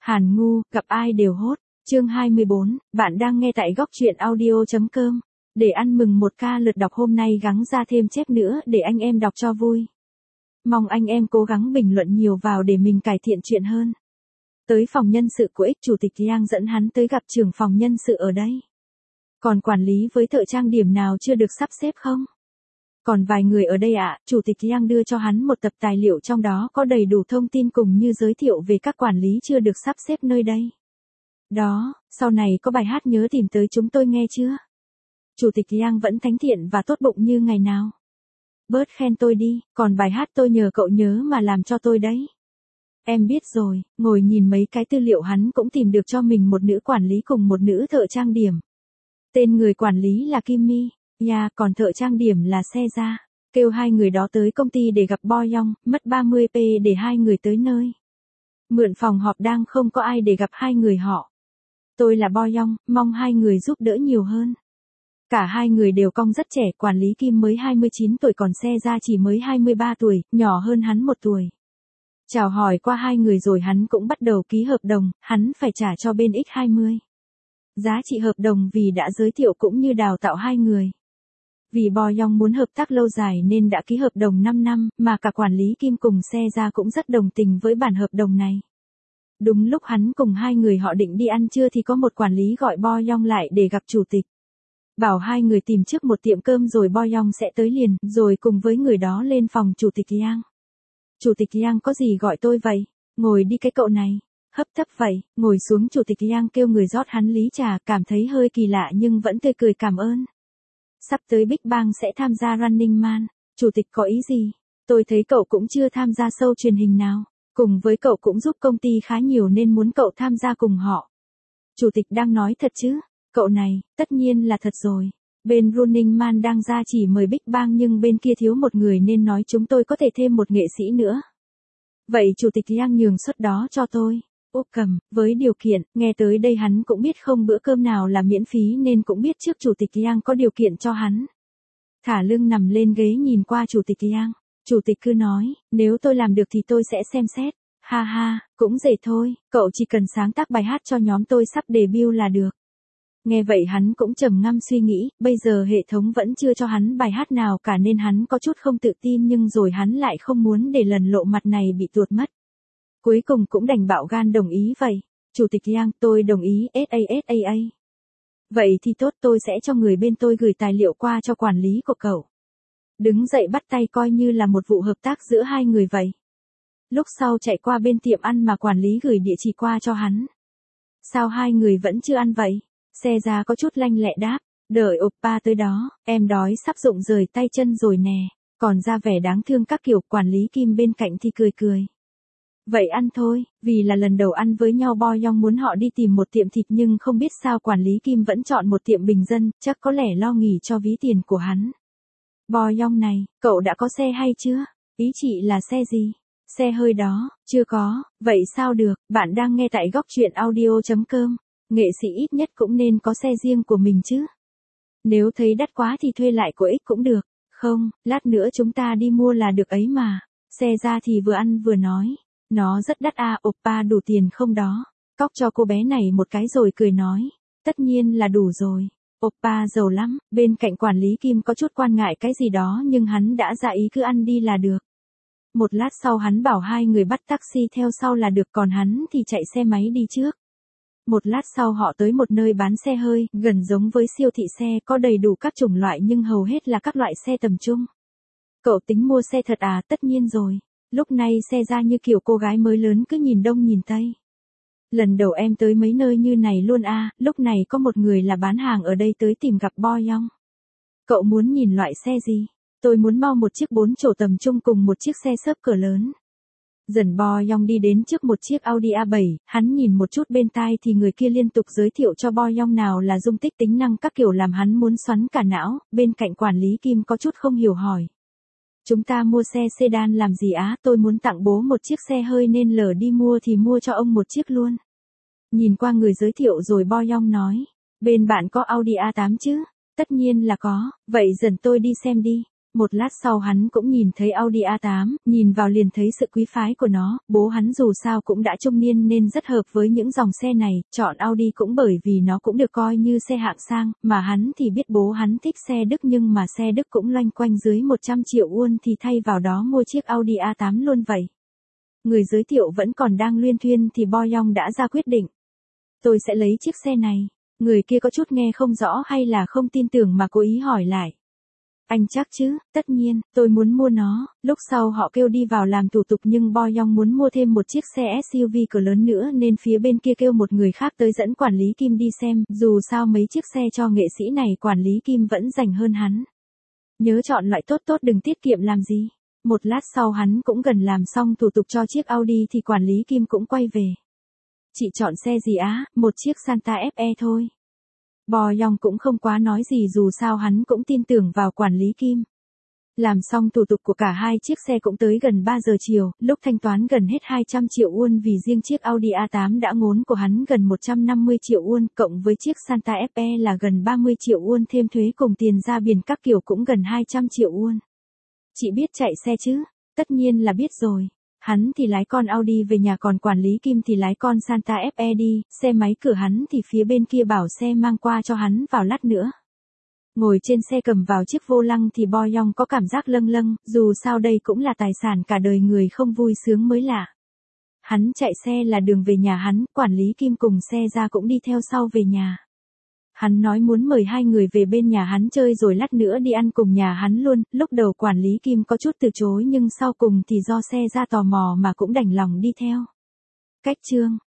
Hàn ngu, gặp ai đều hốt. Chương 24, bạn đang nghe tại góc truyện audio.com. Để ăn mừng 1K lượt đọc hôm nay gắng ra thêm chép nữa để anh em đọc cho vui. Mong anh em cố gắng bình luận nhiều vào để mình cải thiện chuyện hơn. Tới phòng nhân sự của X, Chủ tịch Yang dẫn hắn tới gặp trưởng phòng nhân sự ở đây. Còn quản lý với thợ trang điểm nào chưa được sắp xếp không? Còn vài người ở đây ạ. Chủ tịch Yang đưa cho hắn một tập tài liệu trong đó có đầy đủ thông tin cùng như giới thiệu về các quản lý chưa được sắp xếp nơi đây. Đó, sau này có bài hát nhớ tìm tới chúng tôi nghe chưa? Chủ tịch Yang vẫn thánh thiện và tốt bụng như ngày nào. Bớt khen tôi đi, còn bài hát tôi nhờ cậu nhớ mà làm cho tôi đấy. Em biết rồi. Ngồi nhìn mấy cái tư liệu hắn cũng tìm được cho mình một nữ quản lý cùng một nữ thợ trang điểm. Tên người quản lý là Kimmy, còn thợ trang điểm là Seza. Kêu hai người đó tới công ty để gặp Bo Young, mất 30p để hai người tới nơi. Mượn phòng họp đang không có ai để gặp hai người họ. Tôi là Bo Young, mong hai người giúp đỡ nhiều hơn. Cả hai người đều cong rất trẻ, quản lý Kim mới 29 tuổi còn Seza chỉ mới 23 tuổi, nhỏ hơn hắn 1 tuổi. Chào hỏi qua hai người rồi hắn cũng bắt đầu ký hợp đồng, hắn phải trả cho bên X20. Giá trị hợp đồng vì đã giới thiệu cũng như đào tạo hai người. Vì Bo Young muốn hợp tác lâu dài nên đã ký hợp đồng 5 năm, mà cả quản lý Kim cùng Seza cũng rất đồng tình với bản hợp đồng này. Đúng lúc hắn cùng hai người họ định đi ăn trưa thì có một quản lý gọi Bo Young lại để gặp chủ tịch. Bảo hai người tìm trước một tiệm cơm rồi Bo Young sẽ tới liền, rồi cùng với người đó lên phòng chủ tịch Yang. Chủ tịch Yang có gì gọi tôi vậy? Ngồi đi cái cậu này. Hấp tấp vậy, ngồi xuống. Chủ tịch Yang kêu người rót hắn ly trà, cảm thấy hơi kỳ lạ nhưng vẫn tươi cười cảm ơn. Sắp tới Big Bang sẽ tham gia Running Man. Chủ tịch có ý gì? Tôi thấy cậu cũng chưa tham gia show truyền hình nào. Cùng với cậu cũng giúp công ty khá nhiều nên muốn cậu tham gia cùng họ. Chủ tịch đang nói thật chứ? Cậu này, tất nhiên là thật rồi. Bên Running Man đang ra chỉ mời Big Bang nhưng bên kia thiếu một người nên nói chúng tôi có thể thêm một nghệ sĩ nữa. Vậy chủ tịch Yang nhường suất đó cho tôi. Úp cầm, với điều kiện, nghe tới đây hắn cũng biết không bữa cơm nào là miễn phí nên cũng biết trước chủ tịch Yang có điều kiện cho hắn. Thả lưng nằm lên ghế nhìn qua chủ tịch Yang. Chủ tịch cứ nói, nếu tôi làm được thì tôi sẽ xem xét. Ha ha, cũng dễ thôi, cậu chỉ cần sáng tác bài hát cho nhóm tôi sắp debut là được. Nghe vậy hắn cũng trầm ngâm suy nghĩ, bây giờ hệ thống vẫn chưa cho hắn bài hát nào cả nên hắn có chút không tự tin nhưng rồi hắn lại không muốn để lần lộ mặt này bị tuột mất. Cuối cùng cũng đành bạo gan đồng ý vậy. Chủ tịch Yang, tôi đồng ý SASAA. Vậy thì tốt, tôi sẽ cho người bên tôi gửi tài liệu qua cho quản lý của cậu. Đứng dậy bắt tay coi như là một vụ hợp tác giữa hai người vậy. Lúc sau chạy qua bên tiệm ăn mà quản lý gửi địa chỉ qua cho hắn. Sao hai người vẫn chưa ăn vậy? Seza có chút lanh lẹ đáp, đợi oppa tới đó, em đói sắp rụng rời tay chân rồi nè. Còn ra vẻ đáng thương các kiểu. Quản lý Kim bên cạnh thì cười cười. Vậy ăn thôi, vì là lần đầu ăn với nhau Bo Young muốn họ đi tìm một tiệm thịt nhưng không biết sao quản lý Kim vẫn chọn một tiệm bình dân, chắc có lẽ lo nghỉ cho ví tiền của hắn. Bo Young này, cậu đã có xe hay chưa? Ý chị là xe gì? Xe hơi đó, chưa có, vậy sao được, bạn đang nghe tại góc truyện audio.com. Nghệ sĩ ít nhất cũng nên có xe riêng của mình chứ. Nếu thấy đắt quá thì thuê lại của X cũng được. Không, lát nữa chúng ta đi mua là được ấy mà. Xe ra thì vừa ăn vừa nói. Nó rất đắt à, oppa đủ tiền không đó? Cóc cho cô bé này một cái rồi cười nói. Tất nhiên là đủ rồi. Oppa giàu lắm. Bên cạnh quản lý Kim có chút quan ngại cái gì đó nhưng hắn đã ra ý cứ ăn đi là được. Một lát sau hắn bảo hai người bắt taxi theo sau là được còn hắn thì chạy xe máy đi trước. Một lát sau họ tới một nơi bán xe hơi, gần giống với siêu thị xe, có đầy đủ các chủng loại nhưng hầu hết là các loại xe tầm trung. Cậu tính mua xe thật à? Tất nhiên rồi. Lúc này xe ra như kiểu cô gái mới lớn cứ nhìn đông nhìn tây. Lần đầu em tới mấy nơi như này luôn à, lúc này có một người là bán hàng ở đây tới tìm gặp Bo Young. Cậu muốn nhìn loại xe gì? Tôi muốn mau một chiếc 4 chỗ tầm trung cùng một chiếc xe xớp cỡ lớn. Dần Bo Young đi đến trước một chiếc Audi A7, hắn nhìn một chút bên tai thì người kia liên tục giới thiệu cho Bo Young nào là dung tích tính năng các kiểu làm hắn muốn xoắn cả não. Bên cạnh quản lý Kim có chút không hiểu hỏi. Chúng ta mua xe sedan làm gì á? Tôi muốn tặng bố một chiếc xe hơi nên lỡ đi mua thì mua cho ông một chiếc luôn. Nhìn qua người giới thiệu rồi Bo Young nói. Bên bạn có Audi A8 chứ? Tất nhiên là có, vậy dần tôi đi xem đi. Một lát sau hắn cũng nhìn thấy Audi A8, nhìn vào liền thấy sự quý phái của nó, bố hắn dù sao cũng đã trung niên nên rất hợp với những dòng xe này, chọn Audi cũng bởi vì nó cũng được coi như xe hạng sang, mà hắn thì biết bố hắn thích xe Đức nhưng mà xe Đức cũng loanh quanh dưới 100 triệu won thì thay vào đó mua chiếc Audi A8 luôn vậy. Người giới thiệu vẫn còn đang luyên thuyên thì Boyong đã ra quyết định. Tôi sẽ lấy chiếc xe này. Người kia có chút nghe không rõ hay là không tin tưởng mà cố ý hỏi lại. Anh chắc chứ, tất nhiên, tôi muốn mua nó. Lúc sau họ kêu đi vào làm thủ tục nhưng Boyong muốn mua thêm một chiếc xe SUV cỡ lớn nữa nên phía bên kia kêu một người khác tới dẫn quản lý Kim đi xem, dù sao mấy chiếc xe cho nghệ sĩ này quản lý Kim vẫn rành hơn hắn. Nhớ chọn loại tốt tốt đừng tiết kiệm làm gì. Một lát sau hắn cũng gần làm xong thủ tục cho chiếc Audi thì quản lý Kim cũng quay về. Chị chọn xe gì á? Một chiếc Santa Fe thôi. Boyong cũng không quá nói gì dù sao hắn cũng tin tưởng vào quản lý Kim. Làm xong thủ tục của cả hai chiếc xe cũng tới gần 3 giờ chiều, lúc thanh toán gần hết 200 triệu won vì riêng chiếc Audi A8 đã ngốn của hắn gần 150 triệu won, cộng với chiếc Santa Fe là gần 30 triệu won thêm thuế cùng tiền ra biển các kiểu cũng gần 200 triệu won. Chị biết chạy xe chứ? Tất nhiên là biết rồi. Hắn thì lái con Audi về nhà còn quản lý Kim thì lái con Santa Fe đi, xe máy cửa hắn thì phía bên kia bảo xe mang qua cho hắn vào lát nữa. Ngồi trên xe cầm vào chiếc vô lăng thì Boyong có cảm giác lâng lâng, dù sao đây cũng là tài sản cả đời người không vui sướng mới lạ. Hắn chạy xe là đường về nhà hắn, quản lý Kim cùng xe ra cũng đi theo sau về nhà. Hắn nói muốn mời hai người về bên nhà hắn chơi rồi lát nữa đi ăn cùng nhà hắn luôn, lúc đầu quản lý Kim có chút từ chối nhưng sau cùng thì do xe ra tò mò mà cũng đành lòng đi theo. Cách chương